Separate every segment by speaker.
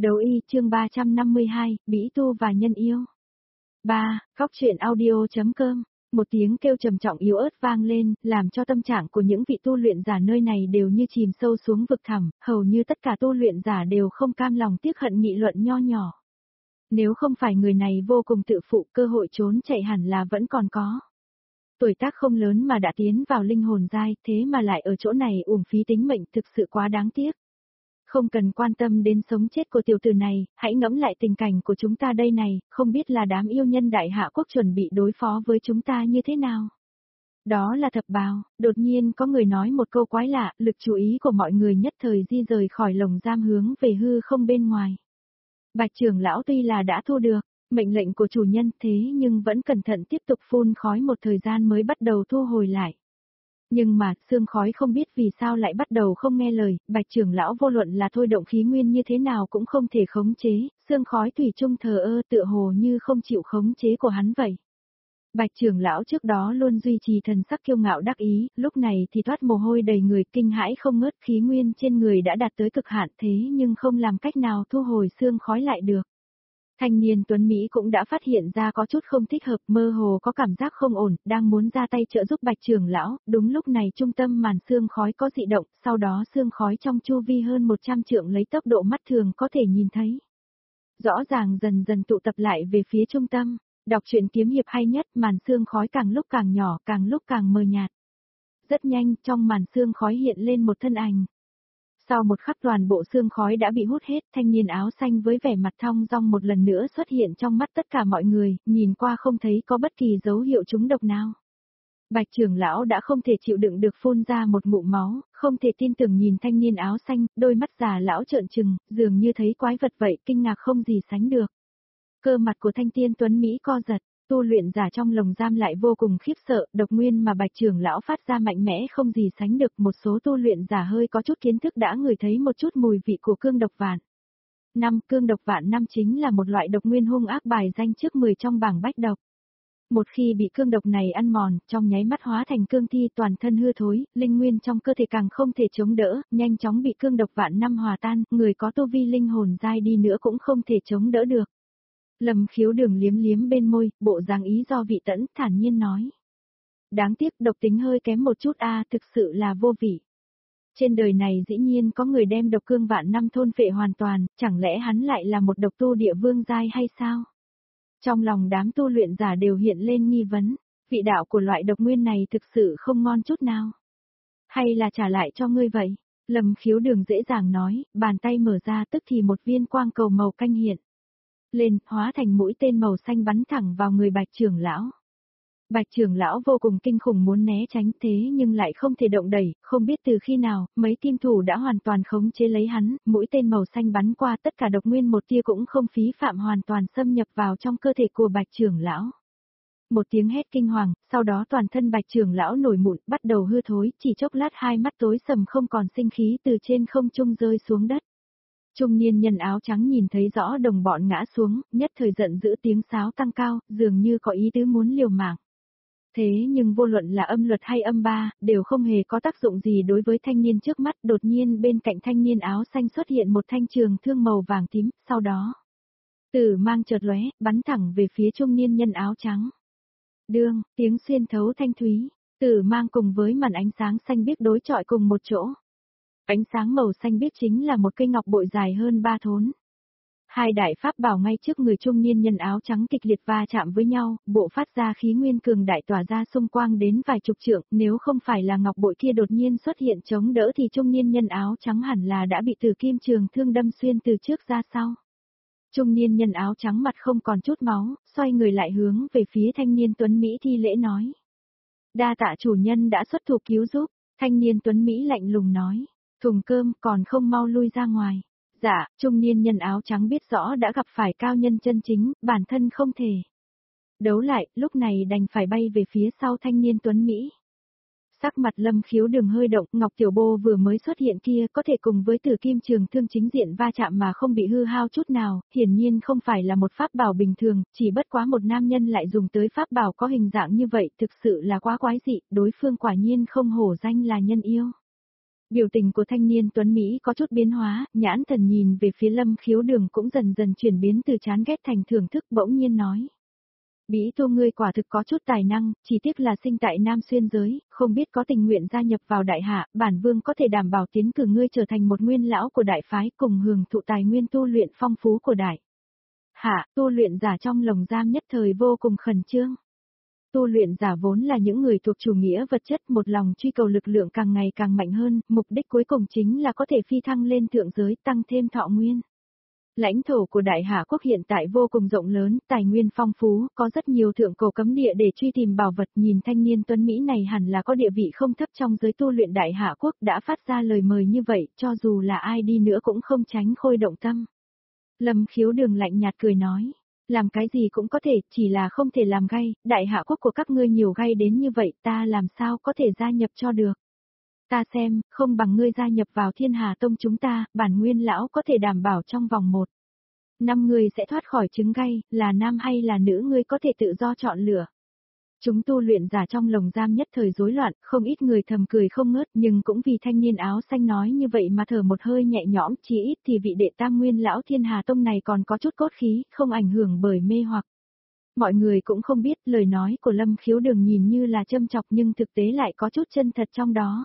Speaker 1: Đấu y chương 352, Bỉ tu và nhân yêu. 3. Khóc chuyện audio.com. Một tiếng kêu trầm trọng yếu ớt vang lên, làm cho tâm trạng của những vị tu luyện giả nơi này đều như chìm sâu xuống vực thẳm, hầu như tất cả tu luyện giả đều không cam lòng tiếc hận nghị luận nho nhỏ. Nếu không phải người này vô cùng tự phụ, cơ hội trốn chạy hẳn là vẫn còn có. Tuổi tác không lớn mà đã tiến vào linh hồn giai, thế mà lại ở chỗ này uổng phí tính mệnh, thực sự quá đáng tiếc. Không cần quan tâm đến sống chết của tiểu tử này, hãy ngẫm lại tình cảnh của chúng ta đây này, không biết là đám yêu nhân đại hạ quốc chuẩn bị đối phó với chúng ta như thế nào. Đó là thập bào, đột nhiên có người nói một câu quái lạ, lực chú ý của mọi người nhất thời di rời khỏi lồng giam hướng về hư không bên ngoài. Bạch trưởng lão tuy là đã thu được mệnh lệnh của chủ nhân thế nhưng vẫn cẩn thận tiếp tục phun khói một thời gian mới bắt đầu thu hồi lại. Nhưng mà, xương khói không biết vì sao lại bắt đầu không nghe lời, Bạch trưởng lão vô luận là thôi động khí nguyên như thế nào cũng không thể khống chế, xương khói thủy chung thờ ơ tựa hồ như không chịu khống chế của hắn vậy. Bạch trưởng lão trước đó luôn duy trì thần sắc kiêu ngạo đắc ý, lúc này thì toát mồ hôi đầy người kinh hãi không ngớt, khí nguyên trên người đã đạt tới cực hạn thế nhưng không làm cách nào thu hồi xương khói lại được. Thanh niên Tuấn Mỹ cũng đã phát hiện ra có chút không thích hợp, mơ hồ có cảm giác không ổn, đang muốn ra tay trợ giúp Bạch trưởng lão, đúng lúc này trung tâm màn xương khói có dị động, sau đó xương khói trong chu vi hơn 100 trượng lấy tốc độ mắt thường có thể nhìn thấy. Rõ ràng dần dần tụ tập lại về phía trung tâm, đọc truyện kiếm hiệp hay nhất, màn xương khói càng lúc càng nhỏ, càng lúc càng mờ nhạt. Rất nhanh, trong màn xương khói hiện lên một thân ảnh. Sau một khắc toàn bộ xương khói đã bị hút hết, thanh niên áo xanh với vẻ mặt thong dong một lần nữa xuất hiện trong mắt tất cả mọi người, nhìn qua không thấy có bất kỳ dấu hiệu trúng độc nào. Bạch trưởng lão đã không thể chịu đựng được phun ra một ngụm máu, không thể tin tưởng nhìn thanh niên áo xanh, đôi mắt già lão trợn trừng, dường như thấy quái vật vậy, kinh ngạc không gì sánh được. Cơ mặt của thanh tiên Tuấn Mỹ co giật. Tu luyện giả trong lồng giam lại vô cùng khiếp sợ, độc nguyên mà Bạch trưởng lão phát ra mạnh mẽ không gì sánh được, một số tu luyện giả hơi có chút kiến thức đã ngửi thấy một chút mùi vị của cương độc vạn. Cương độc vạn năm chính là một loại độc nguyên hung ác bài danh trước 10 trong bảng bách độc. Một khi bị cương độc này ăn mòn, trong nháy mắt hóa thành cương thi toàn thân hư thối, linh nguyên trong cơ thể càng không thể chống đỡ, nhanh chóng bị cương độc vạn năm hòa tan, người có tu vi linh hồn dai đi nữa cũng không thể chống đỡ được. Lâm Khiếu Đường liếm liếm bên môi, bộ dáng ý do vị tẫn, thản nhiên nói. Đáng tiếc độc tính hơi kém một chút thực sự là vô vị. Trên đời này dĩ nhiên có người đem độc cương vạn năm thôn phệ hoàn toàn, chẳng lẽ hắn lại là một độc tu địa vương giai hay sao? Trong lòng đám tu luyện giả đều hiện lên nghi vấn, vị đạo của loại độc nguyên này thực sự không ngon chút nào. Hay là trả lại cho ngươi vậy? Lâm Khiếu Đường dễ dàng nói, bàn tay mở ra tức thì một viên quang cầu màu canh hiện lên, hóa thành mũi tên màu xanh bắn thẳng vào người Bạch trưởng lão. Bạch trưởng lão vô cùng kinh khủng muốn né tránh thế nhưng lại không thể động đẩy, không biết từ khi nào, mấy kim thủ đã hoàn toàn khống chế lấy hắn, mũi tên màu xanh bắn qua tất cả độc nguyên một tia cũng không phí phạm hoàn toàn xâm nhập vào trong cơ thể của Bạch trưởng lão. Một tiếng hét kinh hoàng, sau đó toàn thân Bạch trưởng lão nổi mụn, bắt đầu hư thối, chỉ chốc lát hai mắt tối sầm không còn sinh khí từ trên không trung rơi xuống đất. Trung niên nhân áo trắng nhìn thấy rõ đồng bọn ngã xuống, nhất thời giận dữ tiếng sáo tăng cao, dường như có ý tứ muốn liều mạng. Thế nhưng vô luận là âm luật hay âm ba, đều không hề có tác dụng gì đối với thanh niên trước mắt, đột nhiên bên cạnh thanh niên áo xanh xuất hiện một thanh trường thương màu vàng tím, sau đó tử mang chợt lóe, bắn thẳng về phía trung niên nhân áo trắng. Đương, tiếng xuyên thấu thanh thúy, tử mang cùng với màn ánh sáng xanh biếc đối chọi cùng một chỗ. Ánh sáng màu xanh biếc chính là một cây ngọc bội dài hơn 3 thốn. Hai đại pháp bảo ngay trước người trung niên nhân áo trắng kịch liệt va chạm với nhau, bộ phát ra khí nguyên cường đại tỏa ra xung quang đến vài chục trượng, nếu không phải là ngọc bội kia đột nhiên xuất hiện chống đỡ thì trung niên nhân áo trắng hẳn là đã bị Tử Kim trường thương đâm xuyên từ trước ra sau. Trung niên nhân áo trắng mặt không còn chút máu, xoay người lại hướng về phía thanh niên Tuấn Mỹ thi lễ nói. Đa tạ chủ nhân đã xuất thủ cứu giúp, thanh niên Tuấn Mỹ lạnh lùng nói. Thùng cơm còn không mau lui ra ngoài. Dạ, trung niên nhân áo trắng biết rõ đã gặp phải cao nhân chân chính, bản thân không thể đấu lại, lúc này đành phải bay về phía sau thanh niên Tuấn Mỹ. Sắc mặt Lâm Khiếu Đường hơi động, Ngọc Tiểu Bô vừa mới xuất hiện kia có thể cùng với Tử Kim trường thương chính diện va chạm mà không bị hư hao chút nào, hiển nhiên không phải là một pháp bảo bình thường, chỉ bất quá một nam nhân lại dùng tới pháp bảo có hình dạng như vậy, thực sự là quá quái dị, đối phương quả nhiên không hổ danh là nhân yêu. Biểu tình của thanh niên tuấn Mỹ có chút biến hóa, nhãn thần nhìn về phía Lâm Khiếu Đường cũng dần dần chuyển biến từ chán ghét thành thưởng thức, bỗng nhiên nói. Bỉ Tô ngươi quả thực có chút tài năng, chỉ tiếc là sinh tại Nam Xuyên giới, không biết có tình nguyện gia nhập vào đại hạ, bản vương có thể đảm bảo tiến cử ngươi trở thành một nguyên lão của đại phái cùng hưởng thụ tài nguyên tu luyện phong phú của đại hạ. Tu luyện giả trong lồng giam nhất thời vô cùng khẩn trương. Tu luyện giả vốn là những người thuộc chủ nghĩa vật chất, một lòng truy cầu lực lượng càng ngày càng mạnh hơn, mục đích cuối cùng chính là có thể phi thăng lên thượng giới, tăng thêm thọ nguyên. Lãnh thổ của Đại Hạ Quốc hiện tại vô cùng rộng lớn, tài nguyên phong phú, có rất nhiều thượng cổ cấm địa để truy tìm bảo vật, nhìn thanh niên tuấn Mỹ này hẳn là có địa vị không thấp trong giới tu luyện Đại Hạ Quốc, đã phát ra lời mời như vậy, cho dù là ai đi nữa cũng không tránh khôi động tâm. Lâm Khiếu Đường lạnh nhạt cười nói, làm cái gì cũng có thể, chỉ là không thể làm gay, Đại Hạ Quốc của các ngươi nhiều gay đến như vậy, ta làm sao có thể gia nhập cho được. Ta xem, không bằng ngươi gia nhập vào Thiên Hà Tông chúng ta, bản nguyên lão có thể đảm bảo trong vòng 1 năm ngươi sẽ thoát khỏi chứng gay, là nam hay là nữ ngươi có thể tự do chọn lựa. Chúng tu luyện giả trong lồng giam nhất thời rối loạn, không ít người thầm cười không ngớt, nhưng cũng vì thanh niên áo xanh nói như vậy mà thở một hơi nhẹ nhõm, chỉ ít thì vị đệ tam nguyên lão Thiên Hà Tông này còn có chút cốt khí, không ảnh hưởng bởi mê hoặc. Mọi người cũng không biết lời nói của Lâm Khiếu Đường nhìn như là châm chọc nhưng thực tế lại có chút chân thật trong đó.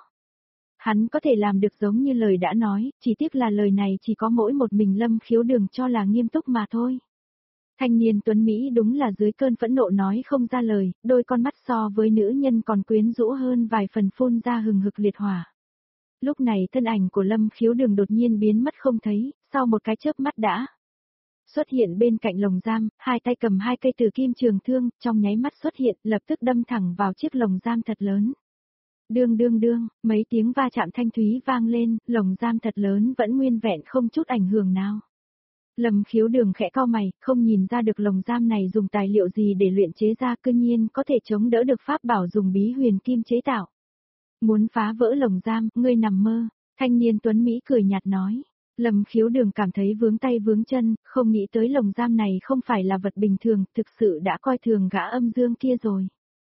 Speaker 1: Hắn có thể làm được giống như lời đã nói, chỉ tiếc là lời này chỉ có mỗi một mình Lâm Khiếu Đường cho là nghiêm túc mà thôi. Thanh niên tuấn Mỹ đúng là dưới cơn phẫn nộ nói không ra lời, đôi con mắt so với nữ nhân còn quyến rũ hơn vài phần, phun ra hừng hực liệt hỏa. Lúc này thân ảnh của Lâm Khiếu Đường đột nhiên biến mất không thấy, sau một cái chớp mắt đã xuất hiện bên cạnh lồng giam, hai tay cầm hai cây tử kim trường thương, trong nháy mắt xuất hiện, lập tức đâm thẳng vào chiếc lồng giam thật lớn. Đương đương đương, mấy tiếng va chạm thanh thúy vang lên, lồng giam thật lớn vẫn nguyên vẹn không chút ảnh hưởng nào. Lâm Khiếu Đường khẽ cau mày, không nhìn ra được lồng giam này dùng tài liệu gì để luyện chế ra, cư nhiên có thể chống đỡ được pháp bảo dùng bí huyền kim chế tạo. Muốn phá vỡ lồng giam, ngươi nằm mơ, thanh niên tuấn Mỹ cười nhạt nói. Lâm Khiếu Đường cảm thấy vướng tay vướng chân, không nghĩ tới lồng giam này không phải là vật bình thường, thực sự đã coi thường gã âm dương kia rồi.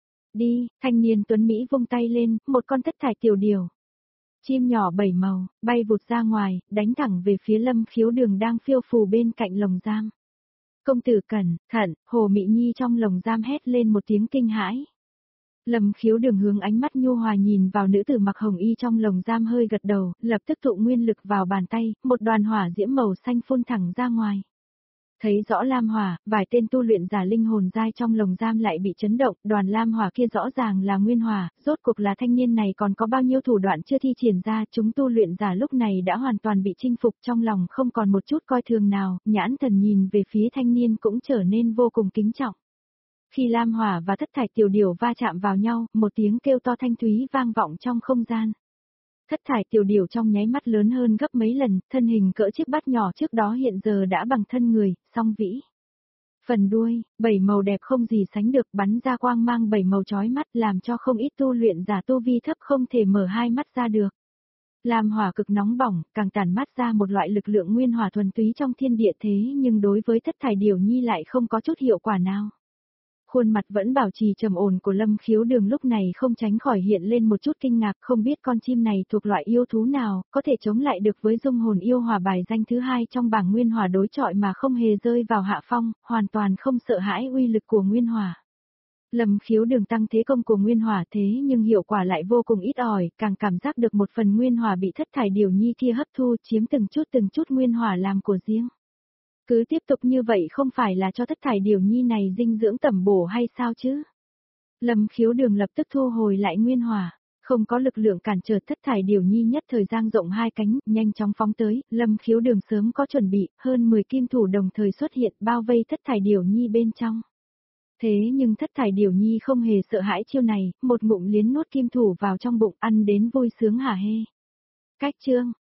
Speaker 1: Đi, thanh niên tuấn Mỹ vung tay lên, một con thất thải tiểu điểu. Chim nhỏ 7 màu, bay vụt ra ngoài, đánh thẳng về phía Lâm Khiếu Đường đang phiêu phù bên cạnh lồng giam. Công tử cẩn thận, Hồ Mị Nhi trong lồng giam hét lên một tiếng kinh hãi. Lâm Khiếu Đường hướng ánh mắt nhu hòa nhìn vào nữ tử mặc hồng y trong lồng giam hơi gật đầu, lập tức tụ nguyên lực vào bàn tay, một đoàn hỏa diễm màu xanh phun thẳng ra ngoài. Thấy rõ lam hỏa, vài tên tu luyện giả linh hồn giai trong lồng giam lại bị chấn động, đoàn lam hỏa kia rõ ràng là nguyên hỏa, rốt cuộc là thanh niên này còn có bao nhiêu thủ đoạn chưa thi triển ra, chúng tu luyện giả lúc này đã hoàn toàn bị chinh phục, trong lòng không còn một chút coi thường nào, nhãn thần nhìn về phía thanh niên cũng trở nên vô cùng kính trọng. Khi lam hỏa và thất thải tiểu điểu va chạm vào nhau, một tiếng kêu to thanh thúy vang vọng trong không gian. Thất thải tiểu điểu trong nháy mắt lớn hơn gấp mấy lần, thân hình cỡ chiếc bát nhỏ trước đó hiện giờ đã bằng thân người, song vĩ. Phần đuôi, 7 màu đẹp không gì sánh được, bắn ra quang mang 7 màu chói mắt, làm cho không ít tu luyện giả tu vi thấp không thể mở hai mắt ra được. Lam hỏa cực nóng bỏng, càng tản mát ra một loại lực lượng nguyên hỏa thuần túy trong thiên địa, thế nhưng đối với thất thải điểu nhi lại không có chút hiệu quả nào. Khuôn mặt vẫn bảo trì trầm ổn của Lâm Khiếu Đường lúc này không tránh khỏi hiện lên một chút kinh ngạc, không biết con chim này thuộc loại yêu thú nào, có thể chống lại được với dung hồn yêu hỏa bài danh thứ 2 trong bảng nguyên hỏa đối chọi mà không hề rơi vào hạ phong, hoàn toàn không sợ hãi uy lực của nguyên hỏa. Lâm Khiếu Đường tăng thế công của nguyên hỏa thế nhưng hiệu quả lại vô cùng ít ỏi, càng cảm giác được một phần nguyên hỏa bị thất thải điểu nhi kia hấp thu chiếm từng chút nguyên hỏa làm của riêng. Cứ tiếp tục như vậy không phải là cho thất thải điểu nhi này dinh dưỡng tẩm bổ hay sao chứ? Lâm Khiếu Đường lập tức thu hồi lại nguyên hỏa, không có lực lượng cản trở thất thải điểu nhi nhất thời giang rộng hai cánh, nhanh chóng phóng tới, Lâm Khiếu Đường sớm có chuẩn bị, hơn 10 kim thủ đồng thời xuất hiện bao vây thất thải điểu nhi bên trong. Thế nhưng thất thải điểu nhi không hề sợ hãi chiêu này, một ngụm liến nuốt kim thủ vào trong bụng ăn đến vui sướng hả hê. Cách chương